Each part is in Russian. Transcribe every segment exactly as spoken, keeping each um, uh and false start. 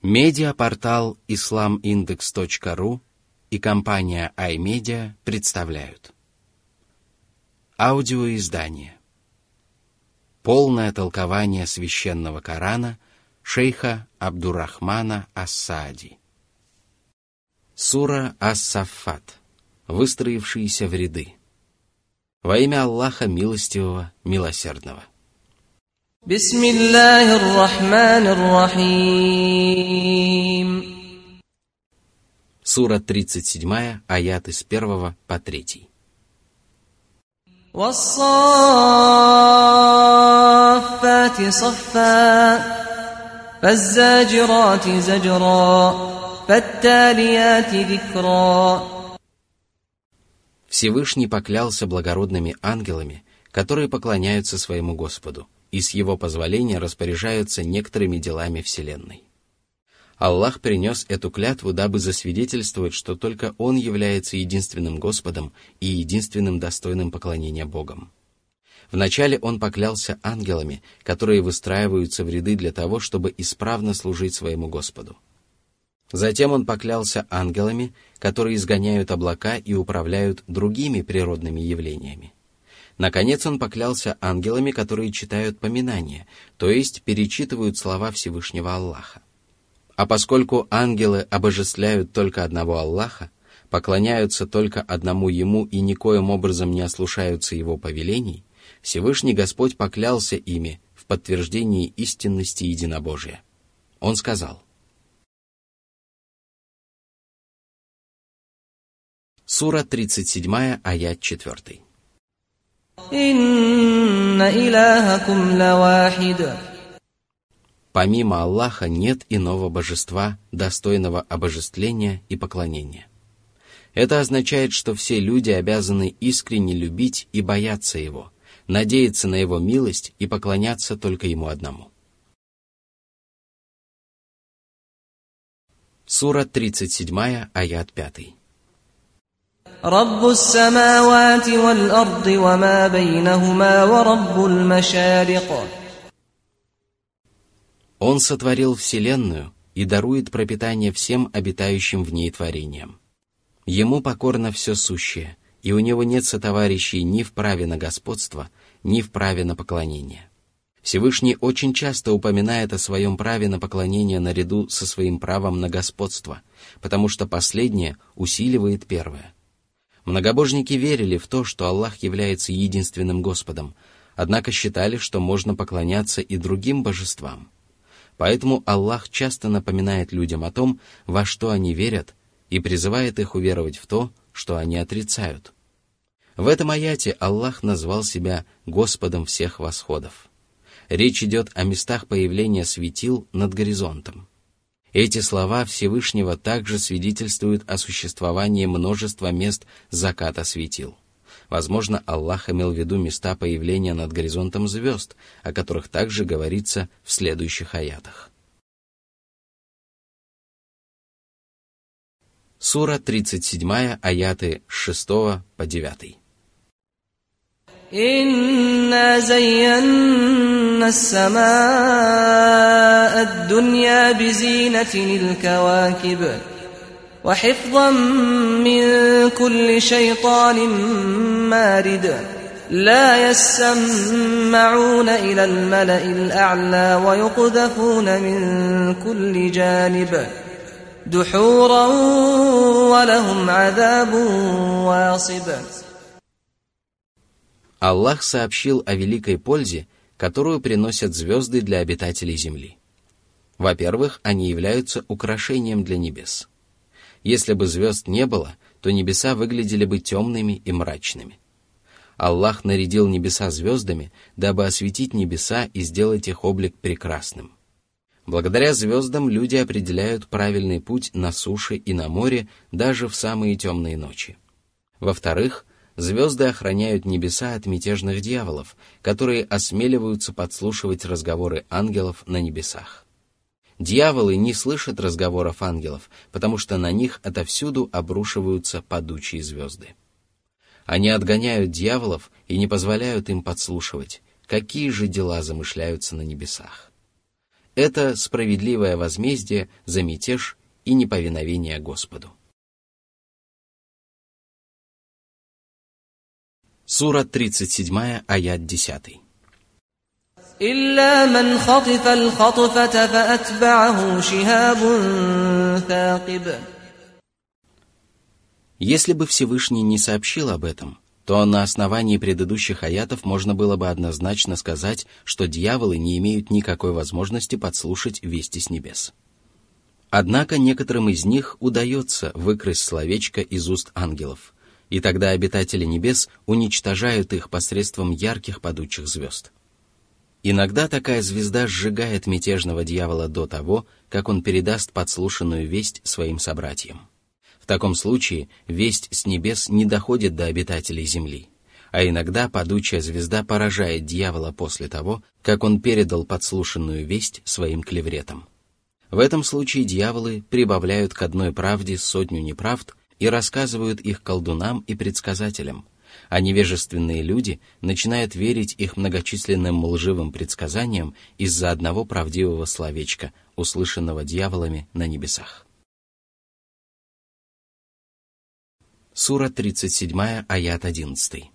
Медиапортал ислам индекс точка ру и компания iMedia представляют аудиоиздание «Полное толкование священного Корана» шейха Абдуррахмана ас-Саади. Сура ас-Саффат. Выстроившиеся в ряды. Во имя Аллаха Милостивого, Милосердного. Бисмиллахир рахманир рахим. Сура тридцать семь, аяты с первого по третий. وَالصَّافَّاتِ صَفًّا فَالزَّاجِرَاتِ زَجْرًا فَالتَّالِيَاتِ ذِكْرًا. Всевышний поклялся благородными ангелами, которые поклоняются своему Господу и с его позволения распоряжаются некоторыми делами Вселенной. Аллах принес эту клятву, дабы засвидетельствовать, что только Он является единственным Господом и единственным достойным поклонения Богом. Вначале Он поклялся ангелами, которые выстраиваются в ряды для того, чтобы исправно служить своему Господу. Затем Он поклялся ангелами, которые изгоняют облака и управляют другими природными явлениями. Наконец Он поклялся ангелами, которые читают поминания, то есть перечитывают слова Всевышнего Аллаха. А поскольку ангелы обожествляют только одного Аллаха, поклоняются только одному Ему и никоим образом не ослушаются Его повелений, Всевышний Господь поклялся ими в подтверждении истинности единобожия. Он сказал: Сура тридцать семь, аят четыре. «Инна илахакум лавахид». Помимо Аллаха нет иного божества, достойного обожествления и поклонения. Это означает, что все люди обязаны искренне любить и бояться Его, надеяться на Его милость и поклоняться только Ему одному. Сура тридцать семь, аят пять. «Раббус самавати валь арди ва ма бейнахума ва раббул машарик». Он сотворил Вселенную и дарует пропитание всем обитающим в ней творениям. Ему покорно все сущее, и у него нет сотоварищей ни в праве на господство, ни в праве на поклонение. Всевышний очень часто упоминает о своем праве на поклонение наряду со своим правом на господство, потому что последнее усиливает первое. Многобожники верили в то, что Аллах является единственным Господом, однако считали, что можно поклоняться и другим божествам. Поэтому Аллах часто напоминает людям о том, во что они верят, и призывает их уверовать в то, что они отрицают. В этом аяте Аллах назвал себя Господом всех восходов. Речь идет о местах появления светил над горизонтом. Эти слова Всевышнего также свидетельствуют о существовании множества мест заката светил. Возможно, Аллах имел в виду места появления над горизонтом звезд, о которых также говорится в следующих аятах. Сура тридцать семь, аяты с шестого по девятый. «Инна зайянна ас-самаа ад-дунья бизинатин иль-кавакиб, ва хифзан мин кулли шайтанин марид, ла яссамма'уна иля аль-мала'i аль-а'ля, ва юқдафуна мин кулли джаниб, духуран ва лахум азабун васиб». Аллах сообщил о великой пользе, которую приносят звезды для обитателей земли. Во-первых, они являются украшением для небес. Если бы звезд не было, то небеса выглядели бы темными и мрачными. Аллах нарядил небеса звездами, дабы осветить небеса и сделать их облик прекрасным. Благодаря звездам люди определяют правильный путь на суше и на море даже в самые темные ночи. Во-вторых, звезды охраняют небеса от мятежных дьяволов, которые осмеливаются подслушивать разговоры ангелов на небесах. Дьяволы не слышат разговоров ангелов, потому что на них отовсюду обрушиваются падучие звезды. Они отгоняют дьяволов и не позволяют им подслушивать, какие же дела замышляются на небесах. Это справедливое возмездие за мятеж и неповиновение Господу. Сура тридцать семь, аят десять. إلا من خطف الخطفة فأتبعه شهاب ثاقب. Если бы Всевышний не сообщил об этом, то на основании предыдущих аятов можно было бы однозначно сказать, что дьяволы не имеют никакой возможности подслушать вести с небес. Однако некоторым из них удается выкрасть словечко из уст ангелов, и тогда обитатели небес уничтожают их посредством ярких падучих звезд. Иногда такая звезда сжигает мятежного дьявола до того, как он передаст подслушанную весть своим собратьям. В таком случае весть с небес не доходит до обитателей земли, а иногда падучая звезда поражает дьявола после того, как он передал подслушанную весть своим клевретам. В этом случае дьяволы прибавляют к одной правде сотню неправд и рассказывают их колдунам и предсказателям, а невежественные люди начинают верить их многочисленным лживым предсказаниям из-за одного правдивого словечка, услышанного дьяволами на небесах. Сура тридцать семь, аят одиннадцать.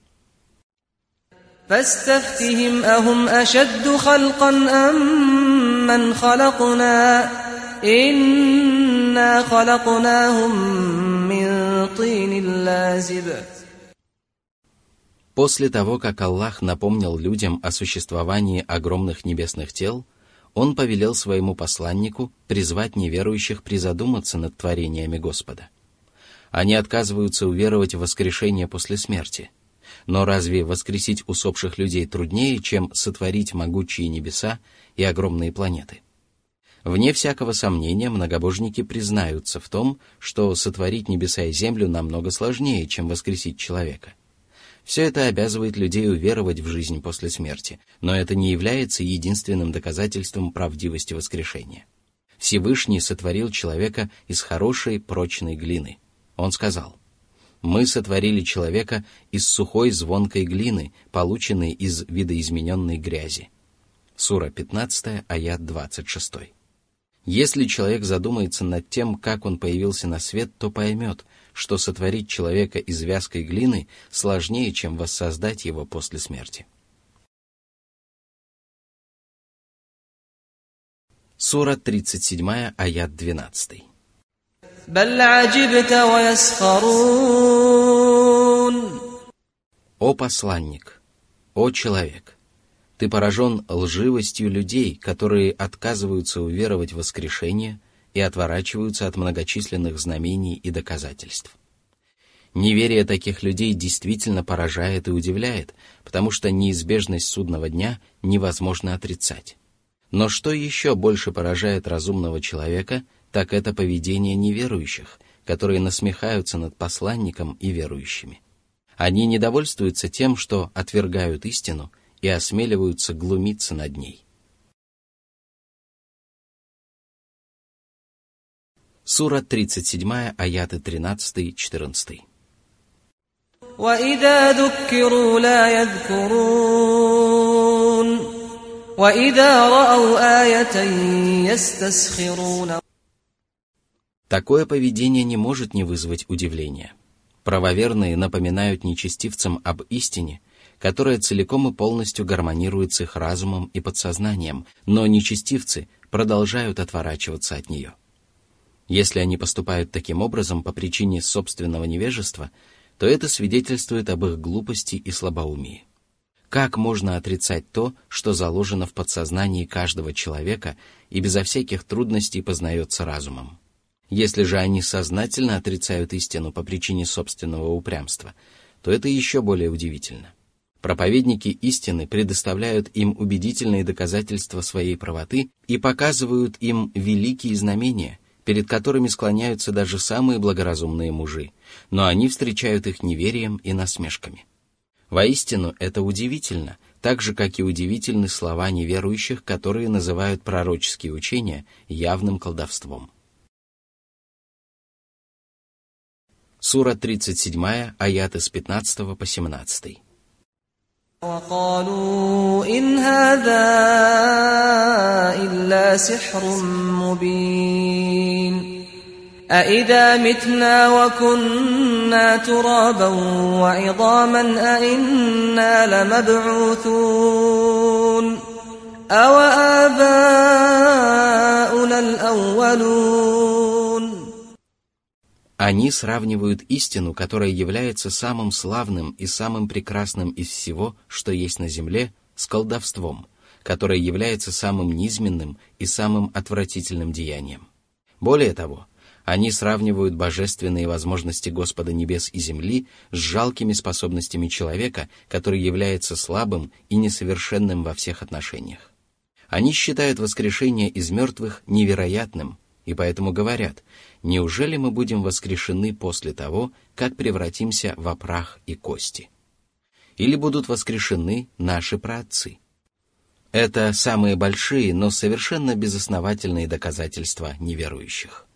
فاستفتهم أهم أشد خلقا أم من خلقنا إنا خلقناهم من طين لازب. После того, как Аллах напомнил людям о существовании огромных небесных тел, Он повелел своему посланнику призвать неверующих призадуматься над творениями Господа. Они отказываются уверовать в воскрешение после смерти. Но разве воскресить усопших людей труднее, чем сотворить могучие небеса и огромные планеты? Вне всякого сомнения, многобожники признаются в том, что сотворить небеса и землю намного сложнее, чем воскресить человека. Все это обязывает людей уверовать в жизнь после смерти, но это не является единственным доказательством правдивости воскрешения. Всевышний сотворил человека из хорошей прочной глины. Он сказал: «Мы сотворили человека из сухой звонкой глины, полученной из видоизмененной грязи». Сура пятнадцать, аят двадцать шесть. Если человек задумается над тем, как он появился на свет, то поймет, что сотворить человека из вязкой глины сложнее, чем воссоздать его после смерти. Сура тридцать семь, аят двенадцать. بل عجبت ويسخرون. «О посланник, о человек, ты поражен лживостью людей, которые отказываются уверовать в воскрешение и отворачиваются от многочисленных знамений и доказательств. Неверие таких людей действительно поражает и удивляет, потому что неизбежность судного дня невозможно отрицать. Но что еще больше поражает разумного человека, так это поведение неверующих, которые насмехаются над посланником и верующими. Они недовольствуются тем, что отвергают истину и осмеливаются глумиться над ней. Сура тридцать семь, аяты тринадцать-четырнадцать. وإذا ذكروا لا يذكرون وإذا رأوا آية يستسخرون. Такое поведение не может не вызвать удивления. Правоверные напоминают нечестивцам об истине, которая целиком и полностью гармонирует с их разумом и подсознанием, но нечестивцы продолжают отворачиваться от нее. Если они поступают таким образом по причине собственного невежества, то это свидетельствует об их глупости и слабоумии. Как можно отрицать то, что заложено в подсознании каждого человека и безо всяких трудностей познается разумом? Если же они сознательно отрицают истину по причине собственного упрямства, то это еще более удивительно. Проповедники истины предоставляют им убедительные доказательства своей правоты и показывают им великие знамения, перед которыми склоняются даже самые благоразумные мужи, но они встречают их неверием и насмешками. Воистину, это удивительно, так же, как и удивительны слова неверующих, которые называют пророческие учения явным колдовством. Сура тридцать семь, аяты с пятнадцатого по семнадцатый. وقالوا إن هذا إلا سحر مبين أإذا متنا وكنا ترابا وعظاما أإنا لمبعوثون أو آباؤنا الأولون. Они сравнивают истину, которая является самым славным и самым прекрасным из всего, что есть на земле, с колдовством, которое является самым низменным и самым отвратительным деянием. Более того, они сравнивают божественные возможности Господа небес и земли с жалкими способностями человека, который является слабым и несовершенным во всех отношениях. Они считают воскрешение из мертвых невероятным, и поэтому говорят: неужели мы будем воскрешены после того, как превратимся во прах и кости? Или будут воскрешены наши праотцы? Это самые большие, но совершенно безосновательные доказательства неверующих.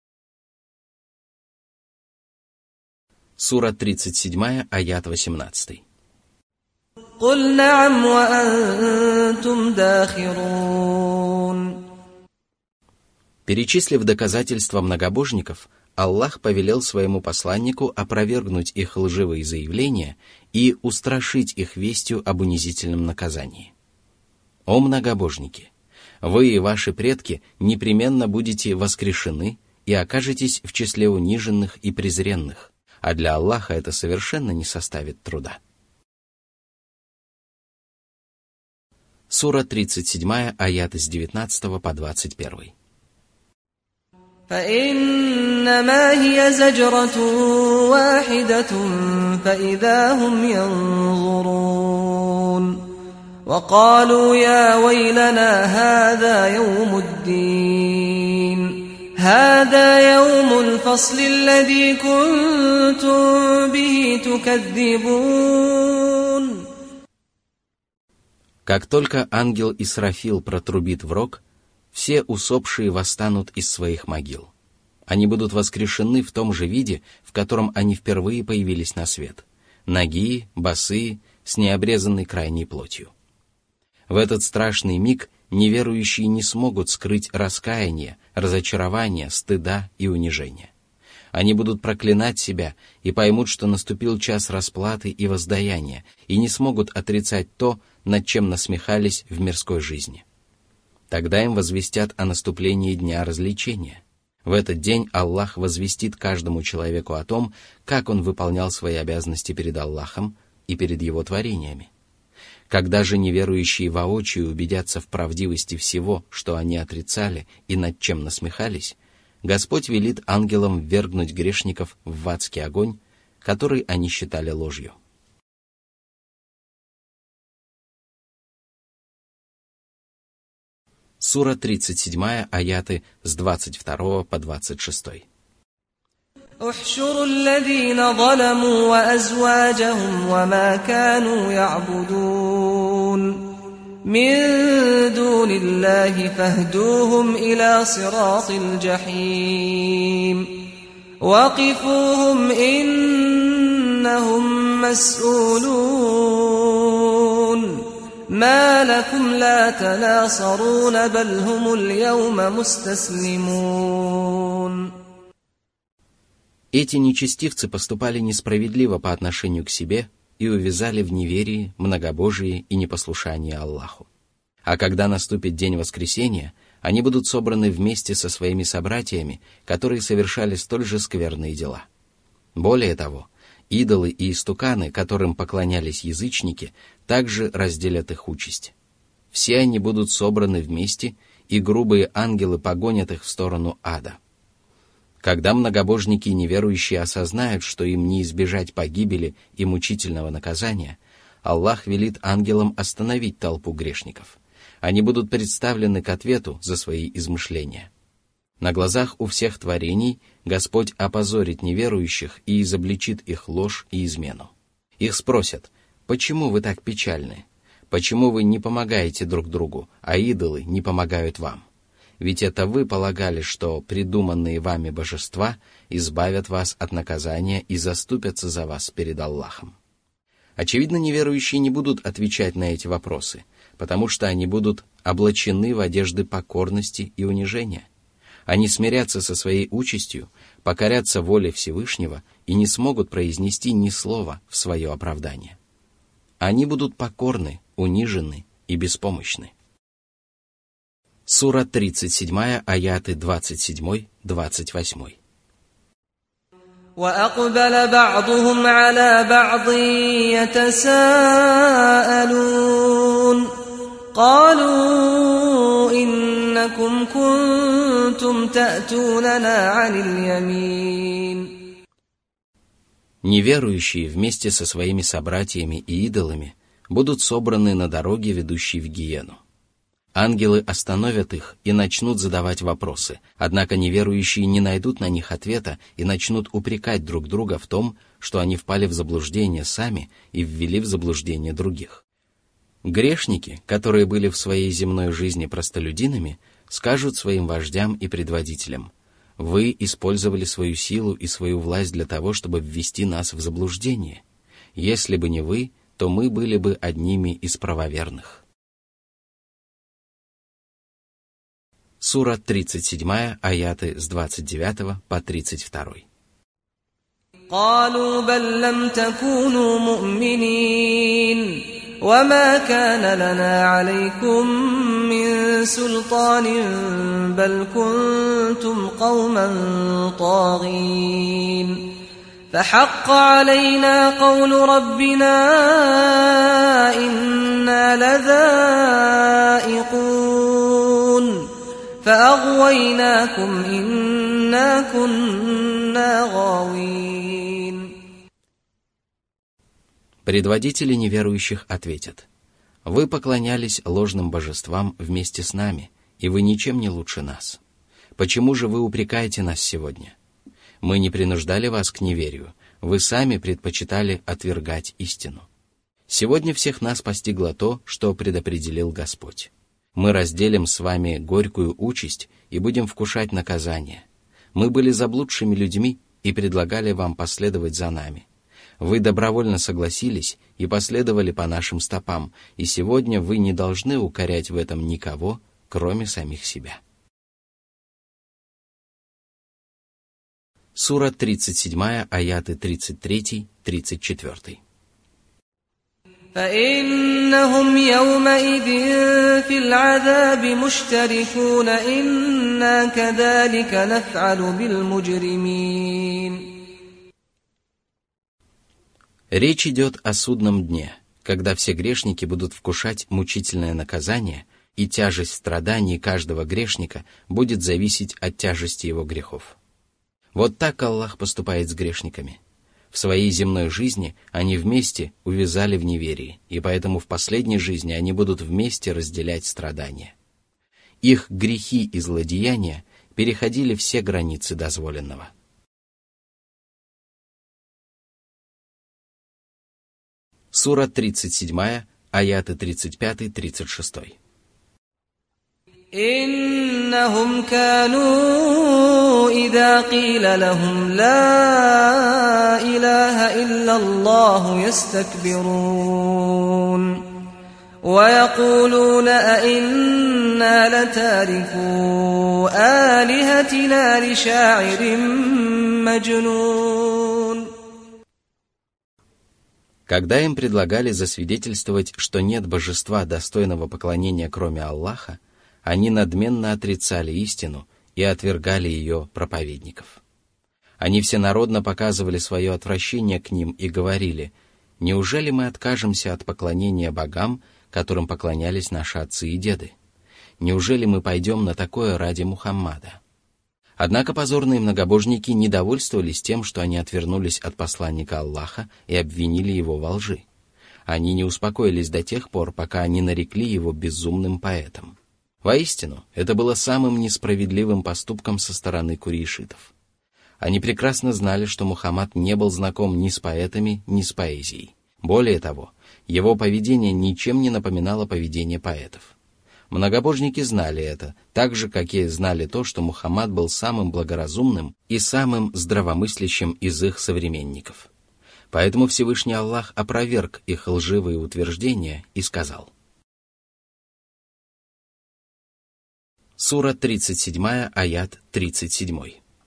Сура тридцать семь, аят восемнадцатый. قُلْ نَعَمْ وَأَنْتُمْ دَاخِرُونَ. Перечислив доказательства многобожников, Аллах повелел своему посланнику опровергнуть их лживые заявления и устрашить их вестью об унизительном наказании. О многобожники! Вы и ваши предки непременно будете воскрешены и окажетесь в числе униженных и презренных, а для Аллаха это совершенно не составит труда. Сура тридцать семь, аят с девятнадцатого по двадцать один. فإنما هي زجرة واحدة فإذا هم ينظرون وقالوا يا ويلنا هذا يوم الدين هذا يوم الفصل الذي كنتم به تكذبون. Как только ангел Исрафил протрубит в рог, все усопшие восстанут из своих могил. Они будут воскрешены в том же виде, в котором они впервые появились на свет: нагие, босые, с необрезанной крайней плотью. В этот страшный миг неверующие не смогут скрыть раскаяния, разочарования, стыда и унижения. Они будут проклинать себя и поймут, что наступил час расплаты и воздаяния, и не смогут отрицать то, над чем насмехались в мирской жизни. Тогда им возвестят о наступлении дня развлечения. В этот день Аллах возвестит каждому человеку о том, как он выполнял свои обязанности перед Аллахом и перед его творениями. Когда же неверующие воочию убедятся в правдивости всего, что они отрицали и над чем насмехались, Господь велит ангелам ввергнуть грешников в адский огонь, который они считали ложью. Сура тридцать семь, аяты с двадцать два по двадцать шесть. احشروا الذين ظلموا وأزواجهم وما كانوا يعبدون من دون الله فاهدوهم إلى صراط الجحيم وقفوهم إنهم مسؤولون ما لكم لا تناصرون بل هم اليوم مستسلمون. Эти нечестивцы поступали несправедливо по отношению к себе и увязали в неверии, многобожии и непослушании Аллаху. А когда наступит день воскресения, они будут собраны вместе со своими собратьями, которые совершали столь же скверные дела. Более того, идолы и истуканы, которым поклонялись язычники, также разделят их участь. Все они будут собраны вместе, и грубые ангелы погонят их в сторону ада. Когда многобожники и неверующие осознают, что им не избежать погибели и мучительного наказания, Аллах велит ангелам остановить толпу грешников. Они будут представлены к ответу за свои измышления. На глазах у всех творений Господь опозорит неверующих и изобличит их ложь и измену. Их спросят: почему вы так печальны? Почему вы не помогаете друг другу, а идолы не помогают вам? Ведь это вы полагали, что придуманные вами божества избавят вас от наказания и заступятся за вас перед Аллахом. Очевидно, неверующие не будут отвечать на эти вопросы, потому что они будут облачены в одежды покорности и унижения. Они смирятся со своей участью, покорятся воле Всевышнего и не смогут произнести ни слова в свое оправдание. Они будут покорны, унижены и беспомощны. Сура тридцать семь, аяты двадцать семь двадцать восемь. وَأَقْبَلَ بَعْضُهُمْ عَلَى بَعْضٍ يَتَسَاءَلُونَ قَالُوا إِنَّكُمْ كُنتُمْ تَأْتُونَنَا عَنِ الْيَمِينِ. Неверующие вместе со своими собратьями и идолами будут собраны на дороге, ведущей в гиену. Ангелы остановят их и начнут задавать вопросы, однако неверующие не найдут на них ответа и начнут упрекать друг друга в том, что они впали в заблуждение сами и ввели в заблуждение других. Грешники, которые были в своей земной жизни простолюдинами, скажут своим вождям и предводителям: «Вы использовали свою силу и свою власть для того, чтобы ввести нас в заблуждение. Если бы не вы, то мы были бы одними из правоверных». Сура тридцать семь, аяты с двадцать девятого по тридцать два. قالوا بل لم تكونوا مؤمنين وما كان لنا عليكم من سلطان بل كنتم قوما طاغين فحق علينا قول ربنا إنا لذائقون فأغويناكم إنا كنا غاوين. Предводители неверующих ответят: «Вы поклонялись ложным божествам вместе с нами, и вы ничем не лучше нас. Почему же вы упрекаете нас сегодня? Мы не принуждали вас к неверию, вы сами предпочитали отвергать истину. Сегодня всех нас постигло то, что предопределил Господь. Мы разделим с вами горькую участь и будем вкушать наказание. Мы были заблудшими людьми и предлагали вам последовать за нами. Вы добровольно согласились и последовали по нашим стопам, и сегодня вы не должны укорять в этом никого, кроме самих себя». Сура тридцать семь, аяты тридцать три тридцать четыре. فإنهم يومئذ في العذاب مشتركون إنا كذلك نفعل بالمجرمين. Речь идет о судном дне, когда все грешники будут вкушать мучительное наказание, и тяжесть страданий каждого грешника будет зависеть от тяжести его грехов. Вот так Аллах поступает с грешниками. В своей земной жизни они вместе увязали в неверии, и поэтому в последней жизни они будут вместе разделять страдания. Их грехи и злодеяния переходили все границы дозволенного. Сура тридцать семь, аяты тридцать пять тридцать шесть. إنهم كانوا إذا قيل لهم لا إله إلا الله يستكبرون ويقولون أئنا لتاركو آلهتنا لشاعر مجنون. Когда им предлагали засвидетельствовать, что нет божества, достойного поклонения, кроме Аллаха, они надменно отрицали истину и отвергали ее проповедников. Они всенародно показывали свое отвращение к ним и говорили: «Неужели мы откажемся от поклонения богам, которым поклонялись наши отцы и деды? Неужели мы пойдем на такое ради Мухаммада?» Однако позорные многобожники не довольствовались тем, что они отвернулись от посланника Аллаха и обвинили его во лжи. Они не успокоились до тех пор, пока не нарекли его безумным поэтом. Воистину, это было самым несправедливым поступком со стороны курейшитов. Они прекрасно знали, что Мухаммад не был знаком ни с поэтами, ни с поэзией. Более того, его поведение ничем не напоминало поведение поэтов. Многобожники знали это, так же, как и знали то, что Мухаммад был самым благоразумным и самым здравомыслящим из их современников. Поэтому Всевышний Аллах опроверг их лживые утверждения и сказал. Сура тридцать семь, аят тридцать семь.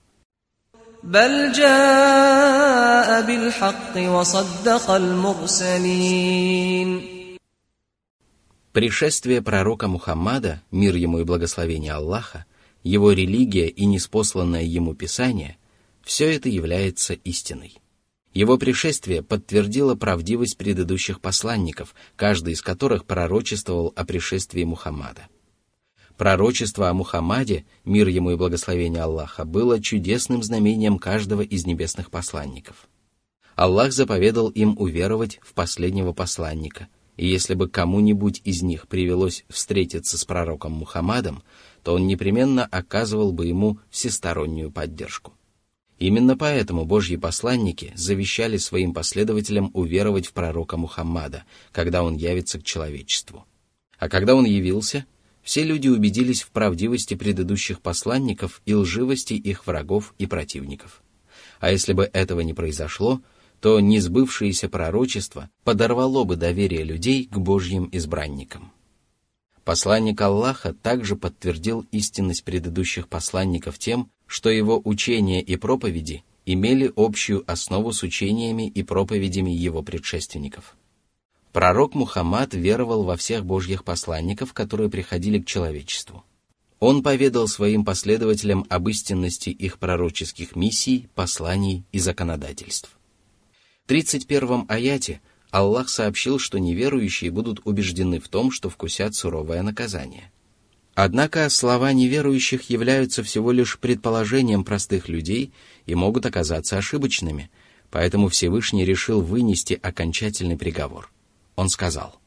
بل جاء بالحق وصدق المرسلين. Пришествие пророка Мухаммада, мир ему и благословение Аллаха, его религия и ниспосланное ему Писание – все это является истиной. Его пришествие подтвердило правдивость предыдущих посланников, каждый из которых пророчествовал о пришествии Мухаммада. Пророчество о Мухаммаде, мир ему и благословение Аллаха, было чудесным знамением каждого из небесных посланников. Аллах заповедал им уверовать в последнего посланника, и если бы кому-нибудь из них привелось встретиться с пророком Мухаммадом, то он непременно оказывал бы ему всестороннюю поддержку. Именно поэтому Божьи посланники завещали своим последователям уверовать в пророка Мухаммада, когда он явится к человечеству. А когда он явился, все люди убедились в правдивости предыдущих посланников и лживости их врагов и противников. А если бы этого не произошло, то несбывшееся пророчество подорвало бы доверие людей к Божьим избранникам. Посланник Аллаха также подтвердил истинность предыдущих посланников тем, что его учения и проповеди имели общую основу с учениями и проповедями его предшественников. Пророк Мухаммад веровал во всех Божьих посланников, которые приходили к человечеству. Он поведал своим последователям об истинности их пророческих миссий, посланий и законодательств. В тридцать первом аяте Аллах сообщил, что неверующие будут убеждены в том, что вкусят суровое наказание. Однако слова неверующих являются всего лишь предположением простых людей и могут оказаться ошибочными, поэтому Всевышний решил вынести окончательный приговор. Он сказал.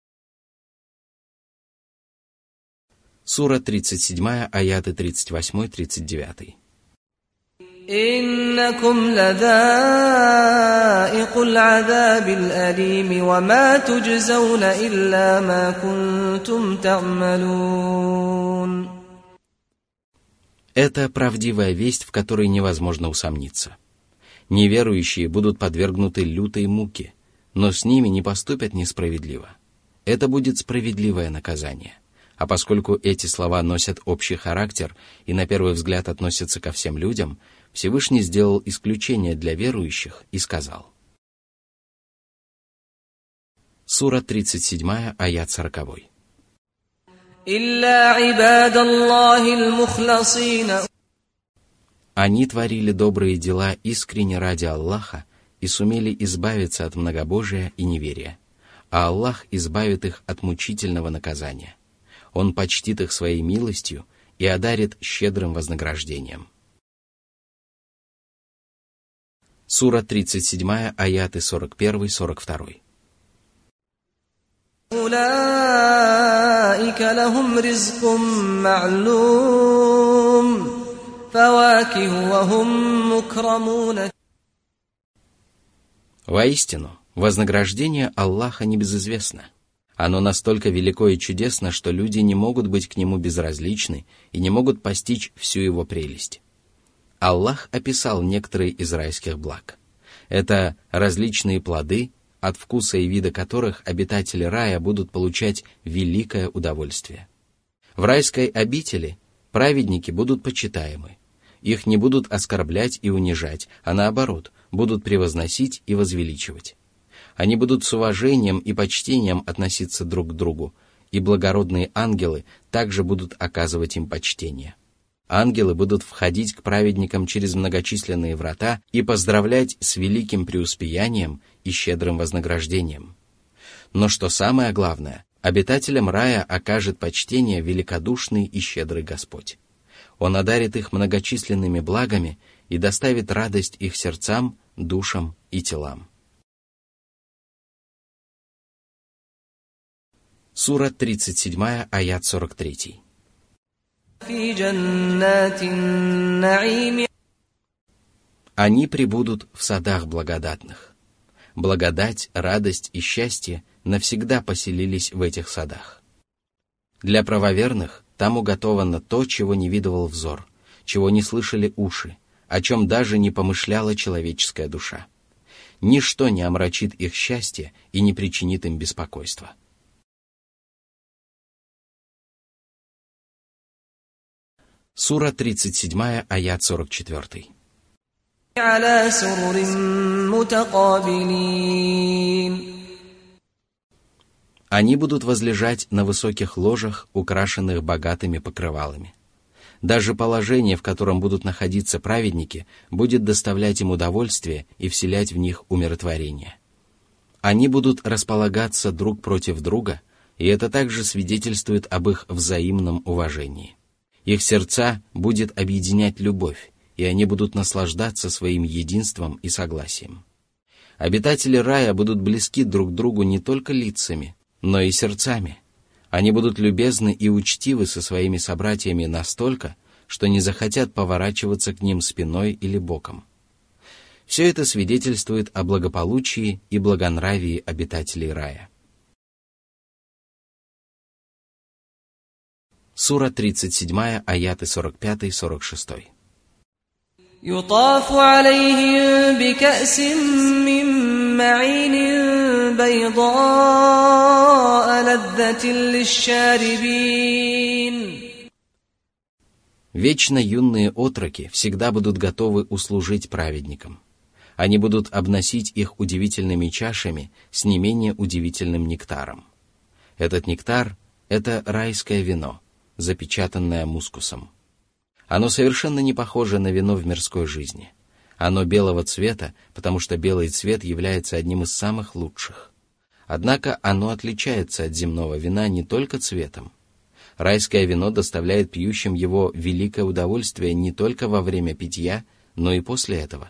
Сура тридцать семь, аяты тридцать восемь тридцать девять. إنكم لذائق العذاب الأليم وما تجزون إلا ما كنتم تعملون. Это правдивая весть, в которой невозможно усомниться. Неверующие будут подвергнуты лютой муке, но с ними не поступят несправедливо. Это будет справедливое наказание. А поскольку эти слова носят общий характер и на первый взгляд относятся ко всем людям, Всевышний сделал исключение для верующих и сказал. Сура тридцать семь, аят сорок. Они творили добрые дела искренне ради Аллаха и сумели избавиться от многобожия и неверия, а Аллах избавит их от мучительного наказания. Он почтит их своей милостью и одарит щедрым вознаграждением. Сура тридцать семь, аяты сорок один сорок два. أولئك لهم رزق معلوم فواكه وهم مكرمون. Воистину, вознаграждение Аллаха небезызвестно. Оно настолько велико и чудесно, что люди не могут быть к нему безразличны и не могут постичь всю его прелесть. Аллах описал некоторые из райских благ. Это различные плоды, от вкуса и вида которых обитатели рая будут получать великое удовольствие. В райской обители праведники будут почитаемы. Их не будут оскорблять и унижать, а наоборот, будут превозносить и возвеличивать. Они будут с уважением и почтением относиться друг к другу, и благородные ангелы также будут оказывать им почтение. Ангелы будут входить к праведникам через многочисленные врата и поздравлять с великим преуспеянием и щедрым вознаграждением. Но что самое главное, обитателям рая окажет почтение великодушный и щедрый Господь. Он одарит их многочисленными благами и доставит радость их сердцам, душам и телам. Сура тридцать семь, аят сорок три. Они пребудут в садах благодатных. Благодать, радость и счастье навсегда поселились в этих садах. Для правоверных там уготовано то, чего не видывал взор, чего не слышали уши, о чем даже не помышляла человеческая душа. Ничто не омрачит их счастье и не причинит им беспокойства. Сура тридцать семь, аят сорок четыре. على سرر متقابلين. Они будут возлежать на высоких ложах, украшенных богатыми покрывалами. Даже положение, в котором будут находиться праведники, будет доставлять им удовольствие и вселять в них умиротворение. Они будут располагаться друг против друга, и это также свидетельствует об их взаимном уважении. Их сердца будет объединять любовь, и они будут наслаждаться своим единством и согласием. Обитатели рая будут близки друг к другу не только лицами, но и сердцами. Они будут любезны и учтивы со своими собратьями настолько, что не захотят поворачиваться к ним спиной или боком. Все это свидетельствует о благополучии и благонравии обитателей рая. Сура тридцать семь, аяты сорок пять сорок шесть. يطاف عليهم بكأس من معين بيضاء لذة للشاربين. Вечно юные отроки всегда будут готовы услужить праведникам. Они будут обносить их удивительными чашами с не менее удивительным нектаром. Этот нектар – это райское вино, запечатанное мускусом. Оно совершенно не похоже на вино в мирской жизни. Оно белого цвета, потому что белый цвет является одним из самых лучших. Однако оно отличается от земного вина не только цветом. Райское вино доставляет пьющим его великое удовольствие не только во время питья, но и после этого.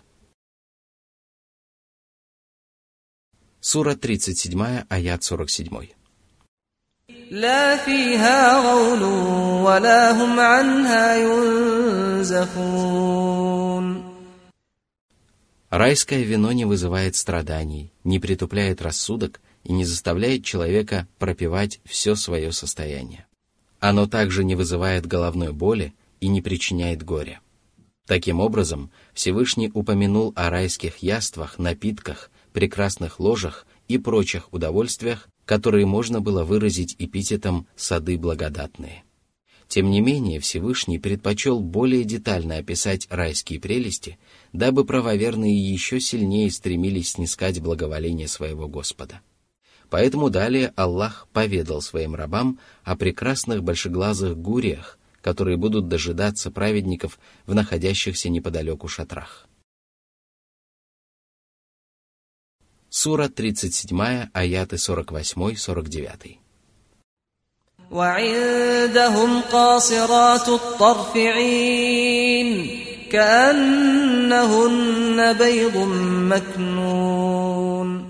Сура тридцать семь, аят сорок семь. لا فيها غول ولا هم عنها ينزفون. Райское вино не вызывает страданий, не притупляет рассудок и не заставляет человека пропивать все свое состояние. Оно также не вызывает головной боли и не причиняет горя. Таким образом, Всевышний упомянул о райских яствах, напитках, прекрасных ложах и прочих удовольствиях, которые можно было выразить эпитетом «сады благодатные». Тем не менее, Всевышний предпочел более детально описать райские прелести, дабы правоверные еще сильнее стремились снискать благоволение своего Господа. Поэтому далее Аллах поведал своим рабам о прекрасных большеглазых гуриях, которые будут дожидаться праведников в находящихся неподалеку шатрах. Сура тридцать семь, аяты сорок восемь сорок девять. وعندهم قاصرات الطرف عين كأنهن بيض مكنون.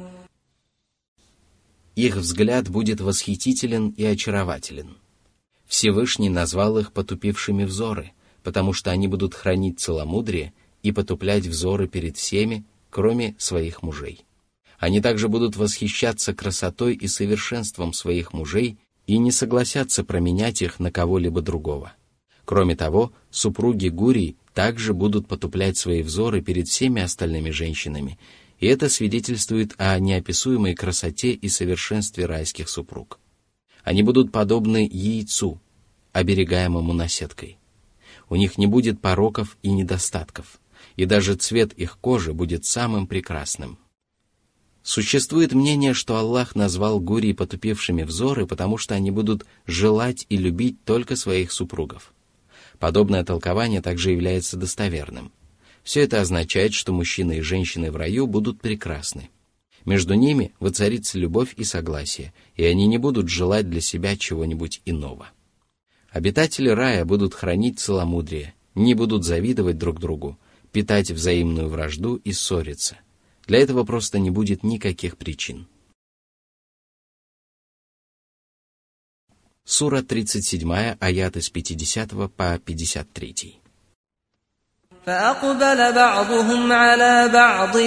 Их взгляд будет восхитителен и очарователен. Всевышний назвал их потупившими взоры, потому что они будут хранить целомудрие и потуплять взоры перед всеми, кроме своих мужей. Они также будут восхищаться красотой и совершенством своих мужей и не согласятся променять их на кого-либо другого. Кроме того, супруги гурий также будут потуплять свои взоры перед всеми остальными женщинами, и это свидетельствует о неописуемой красоте и совершенстве райских супруг. Они будут подобны яйцу, оберегаемому наседкой. У них не будет пороков и недостатков, и даже цвет их кожи будет самым прекрасным. Существует мнение, что Аллах назвал гурий потупевшими взоры, потому что они будут желать и любить только своих супругов. Подобное толкование также является достоверным. Все это означает, что мужчины и женщины в раю будут прекрасны. Между ними воцарится любовь и согласие, и они не будут желать для себя чего-нибудь иного. Обитатели рая будут хранить целомудрие, не будут завидовать друг другу, питать взаимную вражду и ссориться. Для этого просто не будет никаких причин. Сура тридцать семь, аяты с пятидесятого по пятьдесят три. فأقبل بعضهم على بعض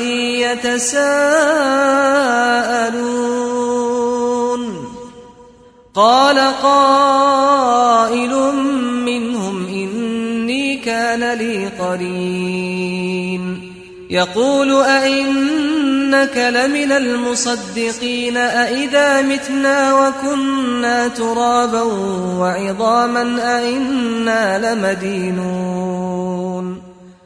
يتساءلون قال قائل منهم إني كان لي قرين يقول أئنك إنك لمن المصدقين أإذا متنا وكنا ترابا وعظاما أإنا لمدينون.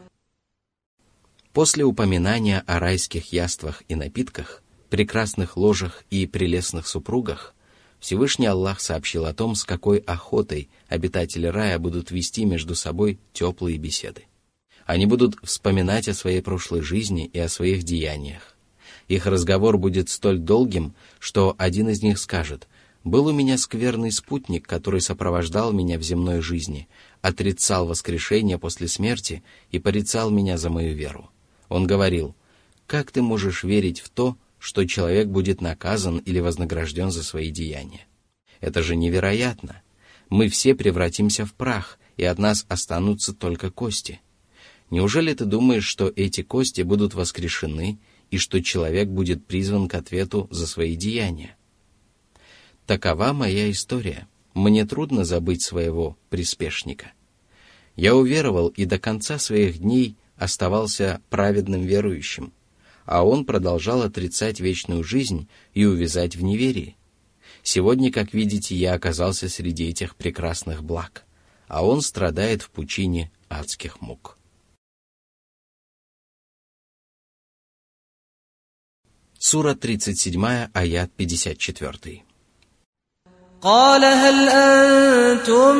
После упоминания о райских яствах и напитках, прекрасных ложах и прелестных супругах, Всевышний Аллах сообщил о том, с какой охотой обитатели рая будут вести между собой теплые беседы. Они будут вспоминать о своей прошлой жизни и о своих деяниях. Их разговор будет столь долгим, что один из них скажет: «Был у меня скверный спутник, который сопровождал меня в земной жизни, отрицал воскрешение после смерти и порицал меня за мою веру. Он говорил: как ты можешь верить в то, что человек будет наказан или вознагражден за свои деяния? Это же невероятно! Мы все превратимся в прах, и от нас останутся только кости. Неужели ты думаешь, что эти кости будут воскрешены, и что человек будет призван к ответу за свои деяния? Такова моя история. Мне трудно забыть своего приспешника. Я уверовал и до конца своих дней оставался праведным верующим, а он продолжал отрицать вечную жизнь и увязать в неверии. Сегодня, как видите, я оказался среди этих прекрасных благ, а он страдает в пучине адских мук». Сура тридцать семь, аят пятьдесят четыре. قال هل أنتم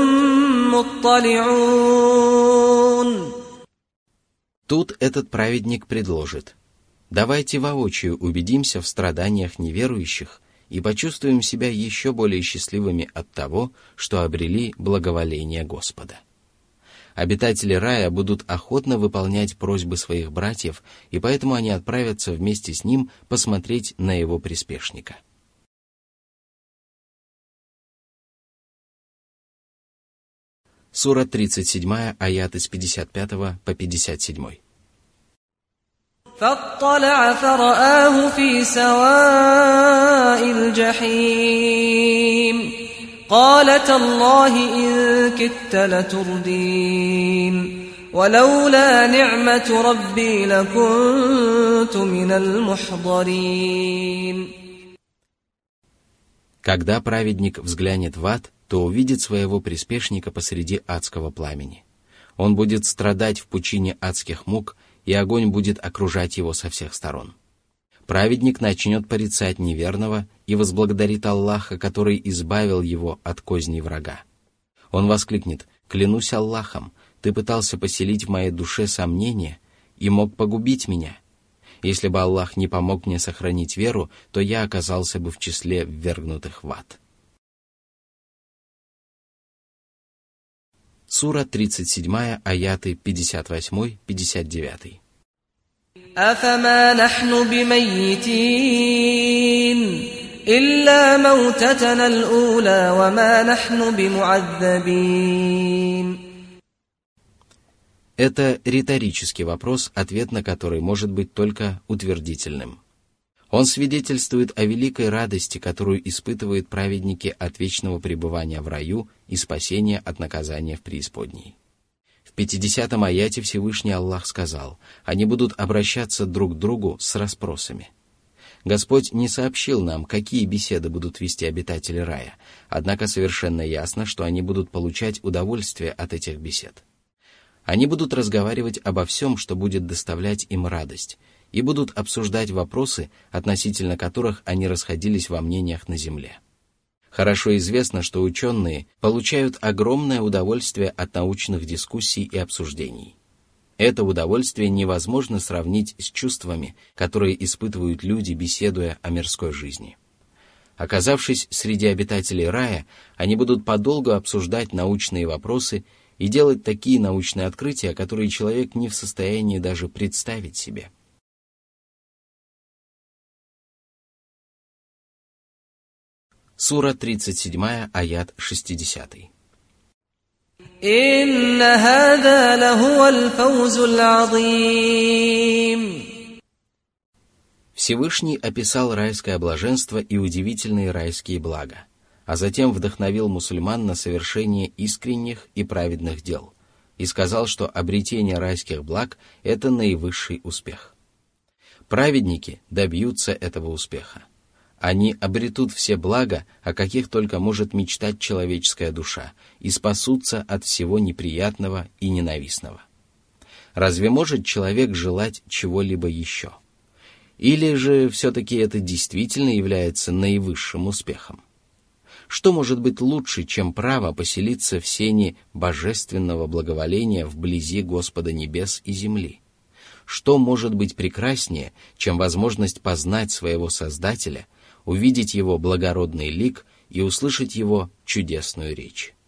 مطلعون. Тут этот праведник предложит: давайте воочию убедимся в страданиях неверующих и почувствуем себя еще более счастливыми от того, что обрели благоволение Господа. Обитатели рая будут охотно выполнять просьбы своих братьев, и поэтому они отправятся вместе с ним посмотреть на его приспешника. Сура тридцать семь, аят с пятьдесят пятого по пятьдесят семь. فاطلع فرآه في سواء الجحيم قال تالله إن كدت لتردين ولولا نعمة ربي لكنت من المحضرين. Когда праведник взглянет в ад, то увидит своего приспешника посреди адского пламени. Он будет страдать в пучине адских мук, и огонь будет окружать его со всех сторон. Праведник начнет порицать неверного и возблагодарит Аллаха, который избавил его от козней врага. Он воскликнет: «Клянусь Аллахом, ты пытался поселить в моей душе сомнения и мог погубить меня. Если бы Аллах не помог мне сохранить веру, то я оказался бы в числе ввергнутых в ад». Сура тридцать семь, аяты пятьдесят восемь — пятьдесят девять. أفما نحن بميتين إلا موتتنا الأولى وما نحن بمعذبين. Это риторический вопрос, ответ на который может быть только утвердительным. Он свидетельствует о великой радости, которую испытывают праведники от вечного пребывания в раю и спасения от наказания в преисподней. В пятидесятом аяте Всевышний Аллах сказал: «Они будут обращаться друг к другу с расспросами». Господь не сообщил нам, какие беседы будут вести обитатели рая, однако совершенно ясно, что они будут получать удовольствие от этих бесед. Они будут разговаривать обо всем, что будет доставлять им радость, и будут обсуждать вопросы, относительно которых они расходились во мнениях на земле. Хорошо известно, что ученые получают огромное удовольствие от научных дискуссий и обсуждений. Это удовольствие невозможно сравнить с чувствами, которые испытывают люди, беседуя о мирской жизни. Оказавшись среди обитателей рая, они будут подолгу обсуждать научные вопросы и делать такие научные открытия, которые человек не в состоянии даже представить себе. Сура тридцать семь, аят шестьдесят. «Инна хаза лахуаль фаузуль азим». Всевышний описал райское блаженство и удивительные райские блага, а затем вдохновил мусульман на совершение искренних и праведных дел и сказал, что обретение райских благ – это наивысший успех. Праведники добьются этого успеха. Они обретут все блага, о каких только может мечтать человеческая душа, и спасутся от всего неприятного и ненавистного. Разве может человек желать чего-либо еще? Или же все-таки это действительно является наивысшим успехом? Что может быть лучше, чем право поселиться в сени божественного благоволения вблизи Господа небес и земли? Что может быть прекраснее, чем возможность познать своего Создателя, увидеть Его благородный лик и услышать Его чудесную речь?